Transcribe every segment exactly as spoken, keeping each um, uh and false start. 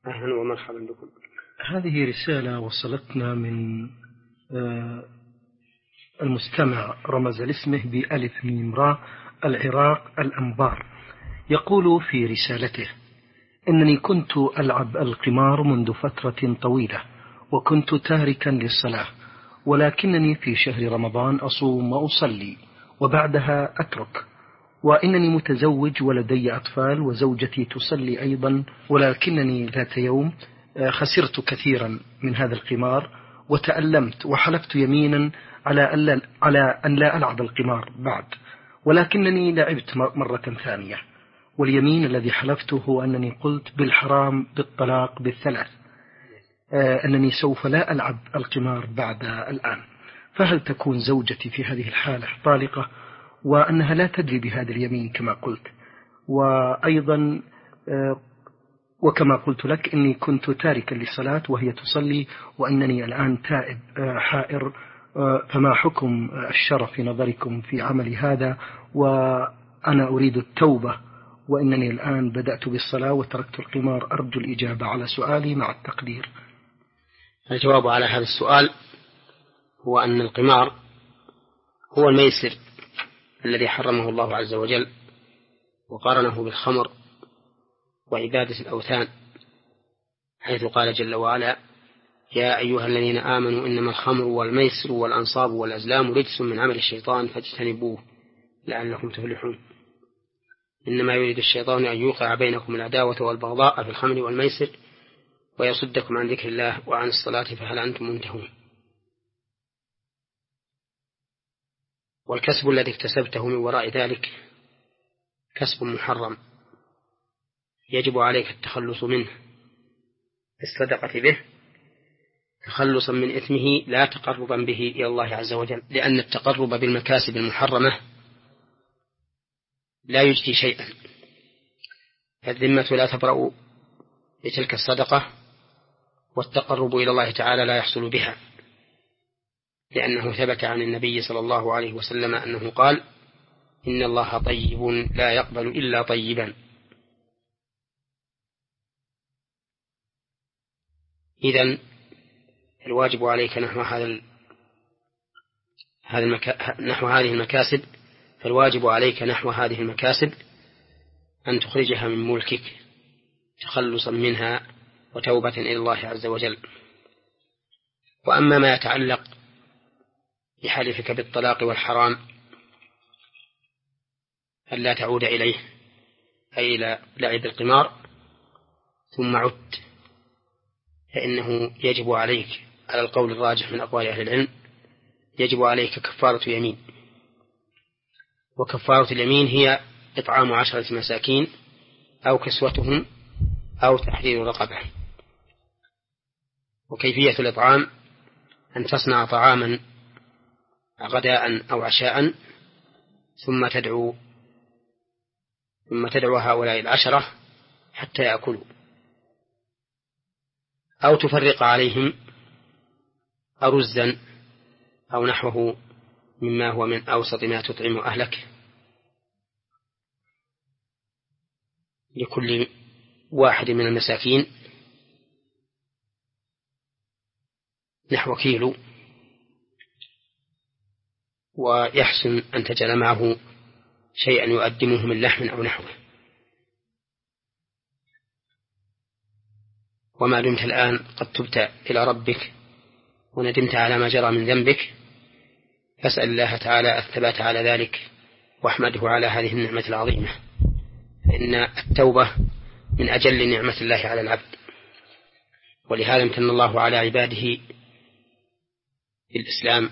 أهلا ومرحبا بكم. هذه رسالة وصلتنا من المستمع رمز لاسمه بألف ميم راء العراق الأنبار. يقول في رسالته: إنني كنت ألعب القمار منذ فترة طويلة، وكنت تاركا للصلاة، ولكنني في شهر رمضان أصوم وأصلي وبعدها أترك، وإنني متزوج ولدي أطفال وزوجتي تصلي أيضا، ولكنني ذات يوم خسرت كثيرا من هذا القمار وتألمت وحلفت يمينا على, على أن لا ألعب القمار بعد، ولكنني لعبت مرة ثانية، واليمين الذي حلفته هو أنني قلت بالحرام بالطلاق بالثلاث أنني سوف لا ألعب القمار بعد الآن. فهل تكون زوجتي في هذه الحالة طالقة وأنها لا تدري بهذا اليمين كما قلت؟ وأيضا وكما قلت لك إني كنت تاركا للصلاة وهي تصلي، وأنني الآن تائب حائر، فما حكم الشرع في نظركم في عمل هذا؟ وأنا أريد التوبة، وإنني الآن بدأت بالصلاة وتركت القمار. أرجو الإجابة على سؤالي مع التقدير. الجواب على هذا السؤال هو أن القمار هو الميسر الذي حرمه الله عز وجل وقارنه بالخمر وعبادة الأوثان، حيث قال جل وعلا: يا أيها الذين آمنوا إنما الخمر والميسر والأنصاب والأزلام رجس من عمل الشيطان فاجتنبوه لعلكم تفلحون. إنما يريد الشيطان أن يوقع بينكم العداوة والبغضاء في الخمر والميسر ويصدكم عن ذكر الله وعن الصلاة فهل أنتم منتهون. والكسب الذي اكتسبته من وراء ذلك كسب محرم يجب عليك التخلص منه بالصدقة به تخلصا من إثمه لا تقربا به إلى الله عز وجل، لأن التقرب بالمكاسب المحرمة لا يجدي شيئا، فالذمة لا تبرأ بتلك الصدقة، والتقرب إلى الله تعالى لا يحصل بها، لأنه ثبت عن النبي صلى الله عليه وسلم أنه قال: إن الله طيب لا يقبل إلا طيبا. إذن الواجب عليك نحو هذا هذا المكا... نحو هذه المكاسب فالواجب عليك نحو هذه المكاسب أن تخرجها من ملكك تخلصا منها وتوبة إلى الله عز وجل. وأما ما يتعلق بحلفك بالطلاق والحرام ألا تعود إليه، أي إلى لعب القمار ثم عدت، فإنه يجب عليك على القول الراجح من أقوال أهل العلم يجب عليك كفارة يمين، وكفارة اليمين هي إطعام عشرة مساكين أو كسوتهم أو تحرير رقبة. وكيفية الإطعام أن تصنع طعاما غداء أو عشاء ثم تدعو ثم تدعو هؤلاء العشرة حتى يأكلوا، أو تفرق عليهم أرزا أو نحوه مما هو من أوسط ما تطعم أهلك، لكل واحد من المساكين نحو كيلو، ويحسن أن تجعل معه شيئا يؤدمه من لحم أو نحوه. وما دمت الآن قد تبت إلى ربك وندمت على ما جرى من ذنبك فاسأل الله تعالى الثبات على ذلك واحمده على هذه النعمة العظيمة، فإن التوبة من أجل نعمة الله على العبد. ولهذا امتن الله على عباده بالإسلام،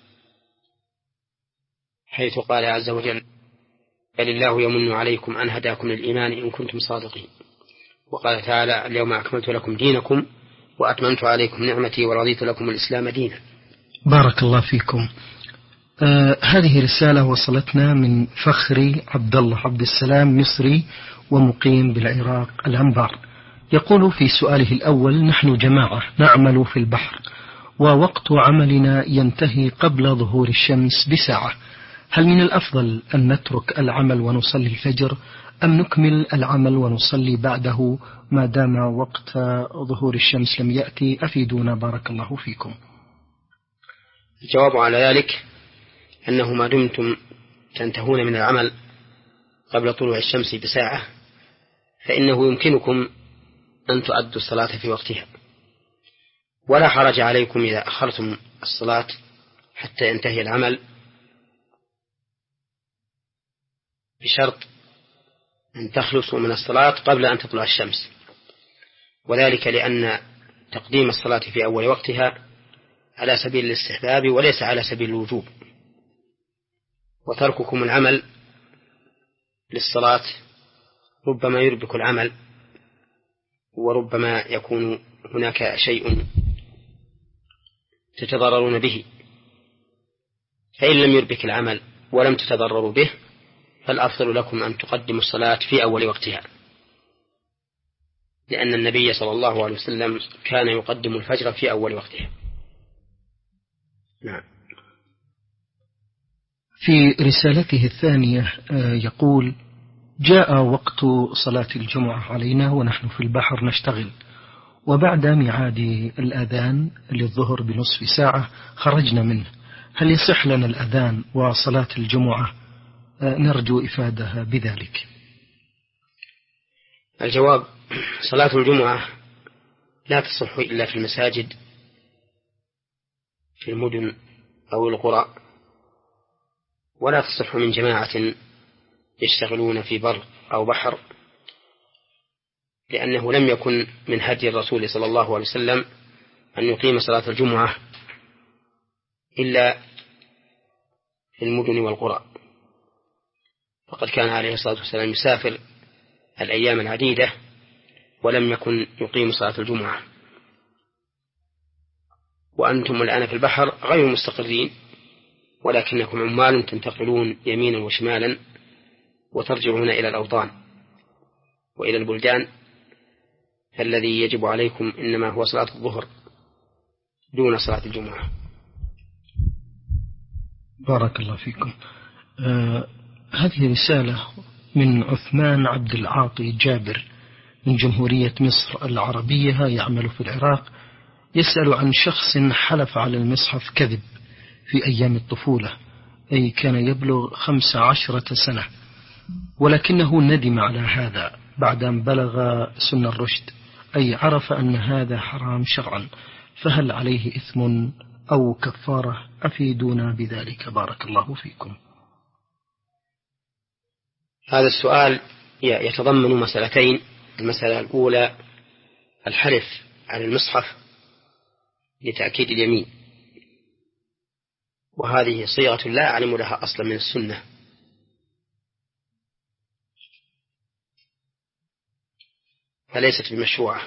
حيث قال عز وجل: بل الله يمن عليكم أن هداكم للإيمان إن كنتم صادقين. وقال تعالى: اليوم أكملت لكم دينكم وأتممت عليكم نعمتي ورضيت لكم الإسلام دينا. بارك الله فيكم. آه هذه رسالة وصلتنا من فخري عبد الله عبد السلام، مصري ومقيم بالعراق الأنبار. يقول في سؤاله الأول: نحن جماعة نعمل في البحر، ووقت عملنا ينتهي قبل ظهور الشمس بساعة، هل من الأفضل أن نترك العمل ونصلي الفجر أم نكمل العمل ونصلي بعده ما دام وقت ظهور الشمس لم يأتي؟ أفيدونا بارك الله فيكم. الجواب على ذلك أنه ما دمتم تنتهون من العمل قبل طلوع الشمس بساعة فإنه يمكنكم أن تؤدوا الصلاة في وقتها، ولا حرج عليكم إذا أخرتم الصلاة حتى ينتهي العمل، بشرط أن تخلصوا من الصلاة قبل أن تطلع الشمس، وذلك لأن تقديم الصلاة في أول وقتها على سبيل الاستحباب وليس على سبيل الوجوب، وترككم العمل للصلاة ربما يربك العمل، وربما يكون هناك شيء تتضررون به، فإن لم يربك العمل ولم تتضرروا به فالأفضل لكم أن تقدموا الصلاة في أول وقتها، لأن النبي صلى الله عليه وسلم كان يقدم الفجر في أول وقتها. نعم. في رسالته الثانية يقول: جاء وقت صلاة الجمعة علينا ونحن في البحر نشتغل، وبعد ميعاد الأذان للظهر بنصف ساعة خرجنا منه، هل يصح لنا الأذان وصلاة الجمعة؟ نرجو إفادة بذلك. الجواب: صلاة الجمعة لا تصح إلا في المساجد في المدن أو القرى، ولا تصح من جماعة يشتغلون في بر أو بحر، لأنه لم يكن من هدي الرسول صلى الله عليه وسلم أن يقيم صلاة الجمعة إلا في المدن والقرى، فقد كان عليه الصلاة والسلام يسافر الأيام العديدة ولم يكن يقيم صلاة الجمعة. وأنتم الآن في البحر غير مستقرين، ولكنكم عمال تنتقلون يمينا وشمالا وترجعون إلى الأوطان وإلى البلدان، فالذي يجب عليكم إنما هو صلاة الظهر دون صلاة الجمعة. بارك الله فيكم. آه هذه رسالة من عثمان عبد العاطي جابر من جمهورية مصر العربية، يعمل في العراق، يسأل عن شخص حلف على المصحف كذب في أيام الطفولة، أي كان يبلغ خمس عشرة سنة، ولكنه ندم على هذا بعد أن بلغ سن الرشد، أي عرف أن هذا حرام شرعا، فهل عليه إثم أو كفارة؟ أفيدونا بذلك بارك الله فيكم. هذا السؤال يتضمن مسألتين. المسألة الأولى الحلف على المصحف لتأكيد اليمين، وهذه صيغة لا أعلم لها أصلا من السنة، فليست بمشروعة.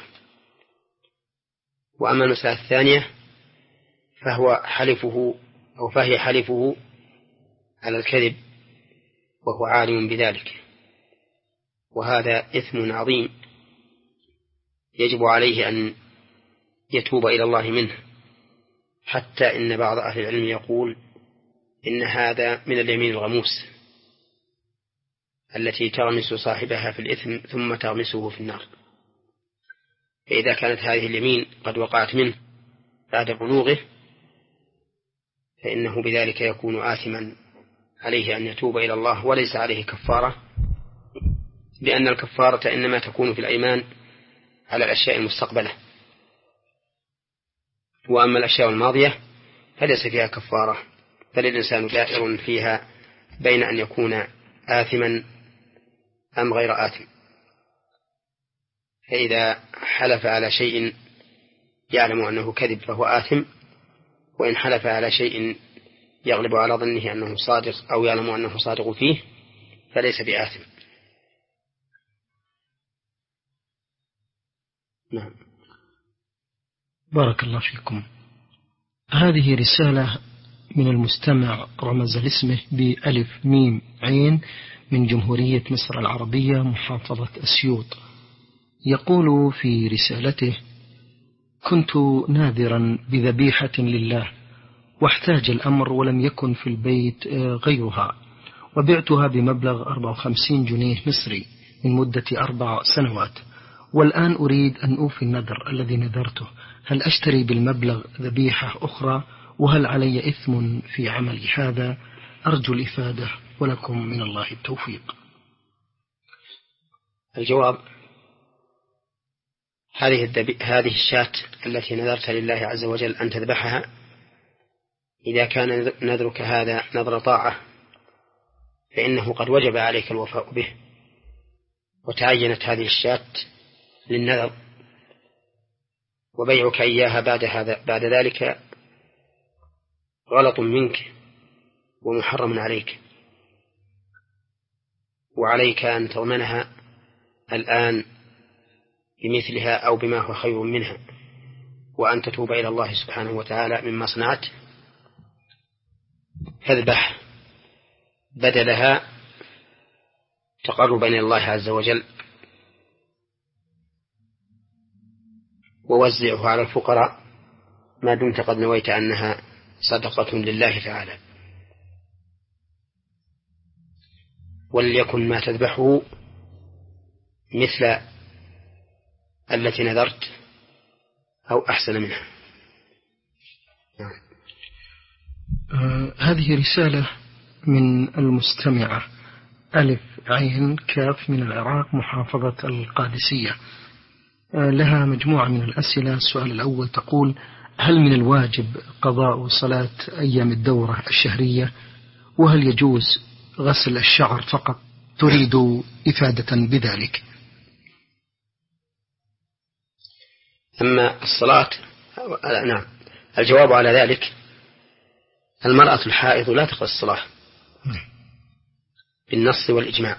وأما المسألة الثانية فهو حلفه أو فهي حلفه على الكذب وهو عالم بذلك، وهذا إثم عظيم يجب عليه أن يتوب إلى الله منه، حتى إن بعض أهل العلم يقول إن هذا من اليمين الغموس التي تغمس صاحبها في الإثم ثم تغمسه في النار. فإذا كانت هذه اليمين قد وقعت منه بعد بلوغه فإنه بذلك يكون آثما، عليه أن يتوب إلى الله وليس عليه كفارة، لأن الكفارة إنما تكون في الأيمان على الأشياء المستقبلة، وأما الأشياء الماضية فليس فيها كفارة، بل الإنسان دائر فيها بين أن يكون آثما أم غير آثم. فإذا حلف على شيء يعلم أنه كذب فهو آثم، وإن حلف على شيء يغلب على ظنه أنه صادق أو يعلم أنه صادق فيه فليس بآثم. نعم. بارك الله فيكم. هذه رسالة من المستمع رمز لاسمه بألف ميم عين من جمهورية مصر العربية محافظة أسيوط، يقول في رسالته: كنت ناذرا بذبيحة لله واحتاج الأمر ولم يكن في البيت غيرها، وبعتها بمبلغ أربعة وخمسين جنيه مصري، من مدة أربع سنوات، والآن أريد أن أوفي النذر الذي نذرته. هل أشتري بالمبلغ ذبيحة أخرى؟ وهل علي إثم في عملي هذا؟ أرجو الإفادة ولكم من الله التوفيق. الجواب: هذه الدبي... هذه الشاة التي نذرت لله عز وجل أن تذبحها، إذا كان نذرك هذا نذر طاعة فإنه قد وجب عليك الوفاء به، وتعينت هذه الشاة للنذر، وبيعك إياها بعد هذا بعد ذلك غلط منك ومحرم عليك، وعليك أن تضمنها الآن بمثلها أو بما هو خير منها، وأن تتوب إلى الله سبحانه وتعالى مما صنعت، فاذبح بدلها تقربا إلى الله عز وجل، ووزعه على الفقراء ما دمت قد نويت أنها صدقة لله تعالى. وليكن ما تذبحه مثل التي نذرت أو أحسن منها. آه هذه رسالة من المستمعة ألف عين كاف من العراق محافظة القادسية، آه لها مجموعة من الأسئلة. السؤال الأول تقول: هل من الواجب قضاء صلاة أيام الدورة الشهرية؟ وهل يجوز غسل الشعر فقط؟ تريد إفادة بذلك. أما الصلاة، نعم، الجواب على ذلك: المرأة الحائض لا تقضي الصلاة بالنص والإجماع،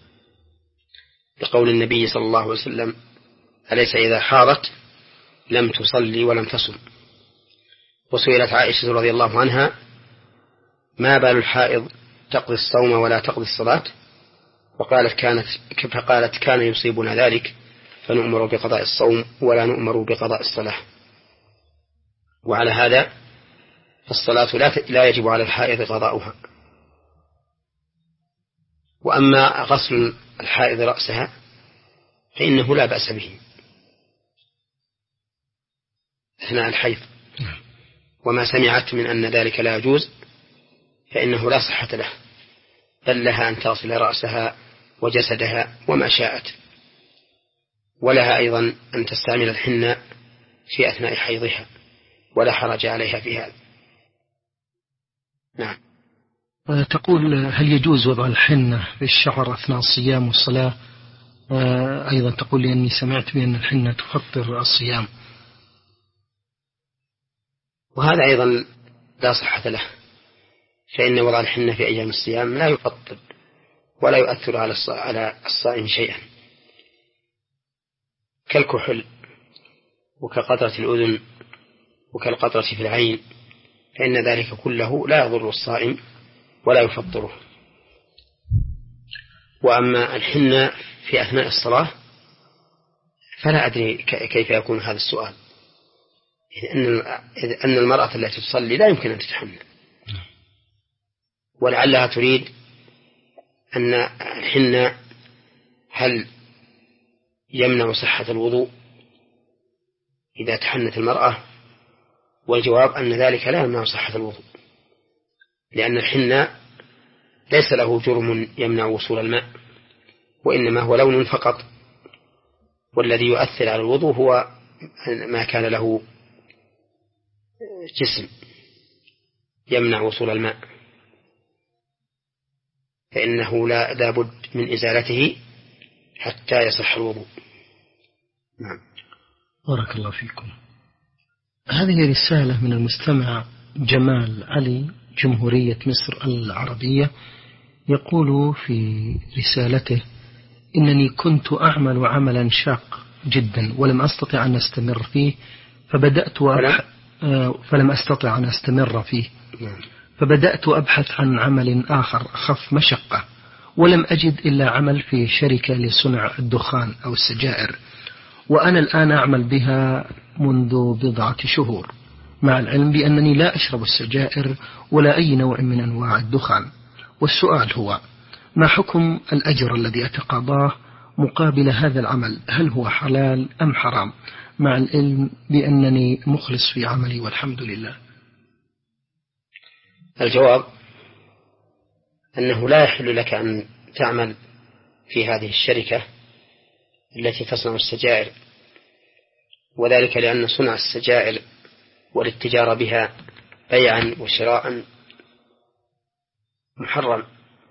بقول النبي صلى الله عليه وسلم: أليس إذا حاضت لم تصلي ولم تصم. وسئلت عائشة رضي الله عنها: ما بال الحائض تقضي الصوم ولا تقضي الصلاة؟ وقالت كانت فقالت كان يصيبنا ذلك فنؤمر بقضاء الصوم ولا نؤمر بقضاء الصلاة. وعلى هذا فالصلاة لا يجب على الحائض قضاؤها. وأما غسل الحائض رأسها فإنه لا بأس به أثناء الحيض، وما سمعت من أن ذلك لا يجوز فإنه لا صحة له، بل لها أن تصل رأسها وجسدها وما شاءت، ولها أيضا أن تستعمل الحنة في أثناء حيضها، ولا حرج عليها في هذا. نعم. تقول: هل يجوز وضع الحنة في الشعر أثناء الصيام والصلاة؟ أيضا تقول لي أني سمعت بأن الحنة تفطر الصيام، وهذا أيضا لا صحة له، فإن وضع الحنة في أيام الصيام لا يفطر ولا يؤثر على الصائم شيئا، كالكحل وكقطرة الأذن وكالقطرة في العين، فإن ذلك كله لا يضر الصائم ولا يفطره. وأما الحنة في أثناء الصلاة فلا أدري كيف يكون هذا السؤال، أن المرأة التي تصلي لا يمكن أن تتحمل، ولعلها تريد أن الحنة هل يمنع صحة الوضوء إذا تحنت المرأة؟ والجواب أن ذلك لا يمنع صحة الوضوء، لأن الحنة ليس له جرم يمنع وصول الماء، وإنما هو لون فقط، والذي يؤثر على الوضوء هو ما كان له جسم يمنع وصول الماء، فإنه لا لابد من إزالته حتى يصح الوضوء. نعم. بارك الله فيكم. هذه رسالة من المستمع جمال علي جمهورية مصر العربية، يقول في رسالته: إنني كنت أعمل عملا شاق جدا ولم أستطع أن أستمر فيه، فبدأت وأبحث فلم أستطع أن أستمر فيه فبدأت أبحث عن عمل آخر أخف مشقة، ولم أجد إلا عمل في شركة لصنع الدخان أو السجائر، وأنا الآن أعمل بها منذ بضعة شهور، مع العلم بأنني لا أشرب السجائر ولا أي نوع من أنواع الدخان. والسؤال هو: ما حكم الأجر الذي أتقاضاه مقابل هذا العمل، هل هو حلال أم حرام، مع العلم بأنني مخلص في عملي والحمد لله؟ الجواب أنه لا يحل لك أن تعمل في هذه الشركة التي تصنع السجائر، وذلك لأن صنع السجائر والاتجار بها بيعا وشراء محرم،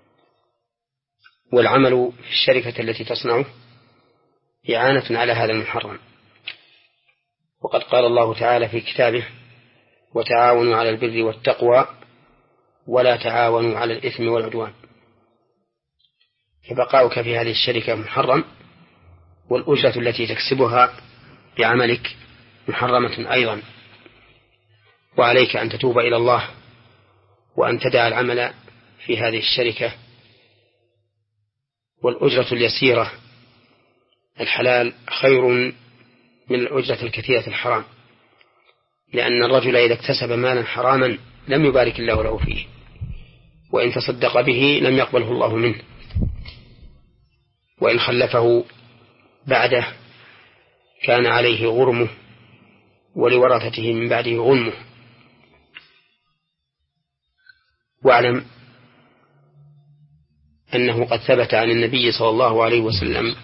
والعمل في الشركة التي تصنعه إعانة على هذا المحرم. وقد قال الله تعالى في كتابه: وتعاونوا على البر والتقوى ولا تعاونوا على الإثم والعدوان. فبقاؤك في هذه الشركة محرم، والأجرة التي تكسبها بعملك محرمة أيضا، وعليك أن تتوب إلى الله وأن تدع العمل في هذه الشركة. والأجرة اليسيرة الحلال خير من الأجرة الكثيرة الحرام، لأن الرجل إذا اكتسب مالا حراما لم يبارك الله له فيه، وإن تصدق به لم يقبله الله منه، وإن خلفه بعده كان عليه غرمه ولورثته من بعده غنمه. واعلم أنه قد ثبت عن النبي صلى الله عليه وسلم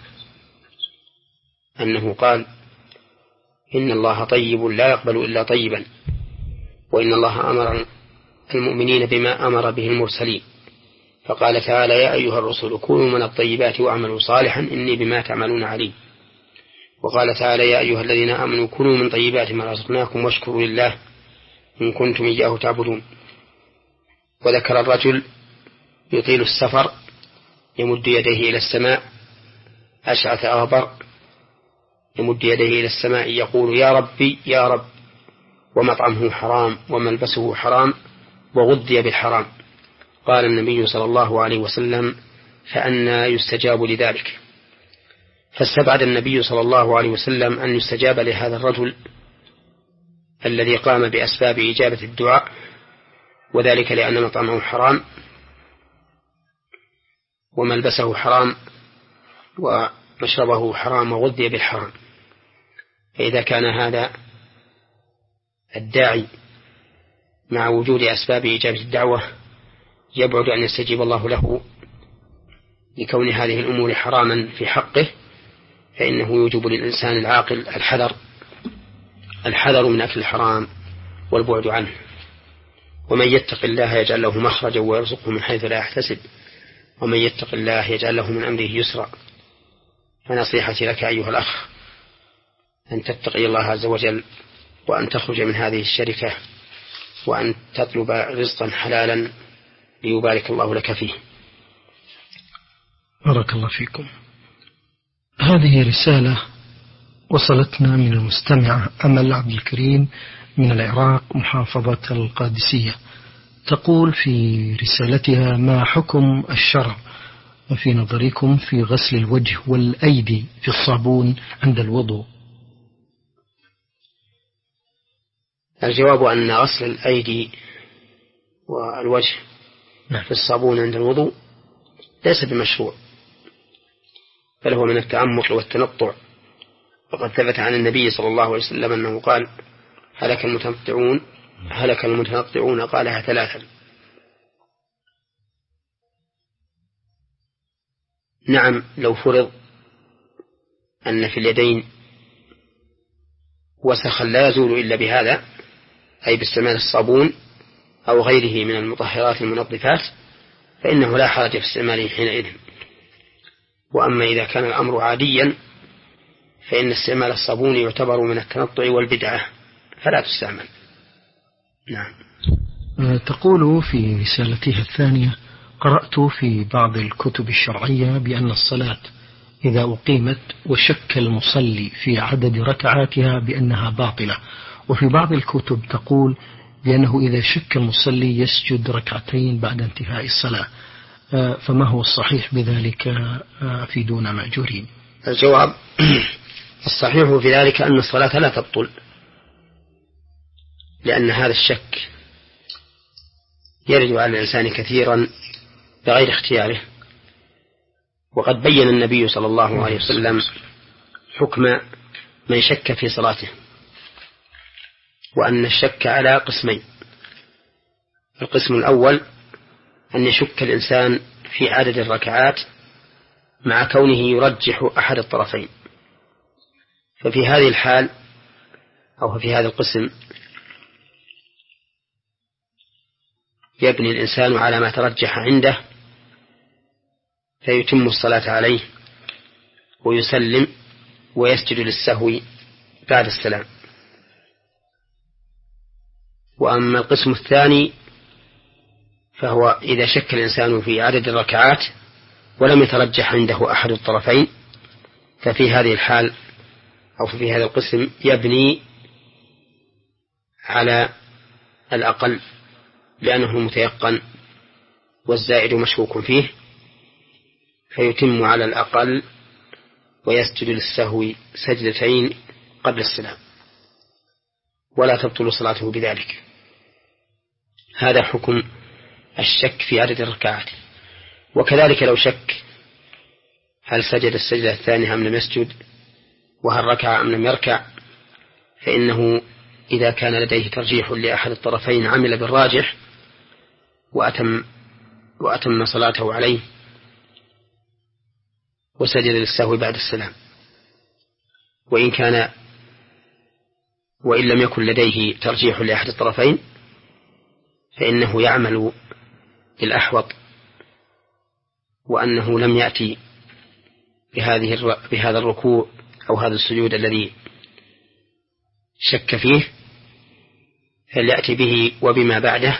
أنه قال: إن الله طيب لا يقبل إلا طيبا، وإن الله أمر المؤمنين بما أمر به المرسلين، فقال تعالى: يا أيها الرسل كونوا من الطيبات واعملوا صالحا إني بما تعملون عليم. وقال تعالى: يا أيها الذين آمنوا كونوا من طيبات ما رزقناكم واشكروا لله إن كنتم إياه تعبدون. وذكر الرجل يطيل السفر يمد يديه إلى السماء أشعث أغبر، يمد يديه إلى السماء يقول: يا ربي يا رب، ومطعمه حرام وملبسه حرام وغذي بالحرام. قال النبي صلى الله عليه وسلم: فأنى يستجاب لذلك؟ فاستبعد النبي صلى الله عليه وسلم أن يستجاب لهذا الرجل الذي قام بأسباب إجابة الدعاء، وذلك لأن مطعمه حرام وملبسه حرام ومشربه حرام وغذي بالحرام. فإذا كان هذا الداعي مع وجود أسباب إجابة الدعوة يبعد أن يستجيب الله له لكون هذه الأمور حراما في حقه، فإنه يوجب للإنسان العاقل الحذر الحذر من أكل الحرام والبعد عنه. ومن يتق الله يجعل له مخرجا ويرزقه من حيث لا يحتسب، ومن يتق الله يجعل له من أمره يسرا. فنصيحتي لك أيها الأخ أن تتقي الله عز وجل، وأن تخرج من هذه الشركة، وأن تطلب رزقا حلالا ليبارك الله لك فيه. بارك الله فيكم. هذه رسالة وصلتنا من المستمعة أمل عبد الكريم من العراق محافظة القادسية، تقول في رسالتها: ما حكم الشرع وفي نظركم في غسل الوجه والأيدي في الصابون عند الوضوء؟ الجواب أن غسل الأيدي والوجه في الصابون عند الوضوء ليس بمشروع، بل هو من التعمق والتنطع. وقد ثبت عن النبي صلى الله عليه وسلم أنه قال: هلك المتنطعون هلك المتنطعون قالها ثلاثا. نعم، لو فرض أن في اليدين وسخا لا يزول إلا بهذا، أي باستعمال الصابون أو غيره من المطهرات المنظفات، فإنه لا حرج في استعماله حينئذ. وأما إذا كان الأمر عاديا فإن استعمال الصابون يعتبر من التنطع والبدعة فلا تستعمل. نعم. تقول في رسالتها الثانية: قرأت في بعض الكتب الشرعية بأن الصلاة إذا أقيمت وشك المصلي في عدد ركعاتها بأنها باطلة، وفي بعض الكتب تقول بأنه إذا شك المصلي يسجد ركعتين بعد انتهاء الصلاة، فما هو الصحيح بذلك؟ أفيدونا مأجورين. الجواب: الصحيح في ذلك أن الصلاة لا تبطل، لأن هذا الشك يرد على الإنسان كثيرا بغير اختياره، وقد بين النبي صلى الله عليه وسلم حكم من شك في صلاته، وأن الشك على قسمين. القسم الأول أن يشك الإنسان في عدد الركعات مع كونه يرجح أحد الطرفين، ففي هذه الحال أو في هذا القسم يبني الإنسان على ما ترجح عنده فيتم الصلاة عليه ويسلم ويسجد للسهو بعد السلام. وأما القسم الثاني فهو إذا شك الإنسان في عدد الركعات ولم يترجح عنده أحد الطرفين، ففي هذه الحال أو في هذا القسم يبني على الأقل لأنه متيقن والزائد مشكوك فيه، فيتم على الأقل ويسجد للسهو سجدتين قبل السلام ولا تبطل صلاته بذلك. هذا حكم الشك في عدد الركعات. وكذلك لو شك هل سجد السجدة الثانية أم لم يسجد وهل ركع أم لم يركع، فإنه إذا كان لديه ترجيح لأحد الطرفين عمل بالراجح وأتم, وأتم صلاته عليه وسجد للسهو بعد السلام. وإن كان وإن لم يكن لديه ترجيح لأحد الطرفين فإنه يعمل بالأحوط، وأنه لم يأتي بهذه بهذا الركوع أو هذا السجود الذي شك فيه، فليأتي به وبما بعده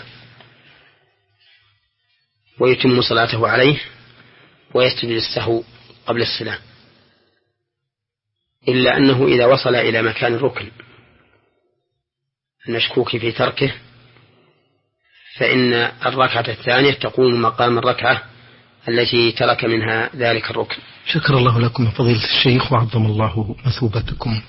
ويتم صلاته عليه ويسجد للسهو قبل السلام، إلا أنه إذا وصل إلى مكان الركن المشكوك في تركه فإن الركعة الثانية تقوم مقام الركعة التي ترك منها ذلك الركن. شكر الله لكم فضيلة الشيخ وعظم الله مثوبتكم.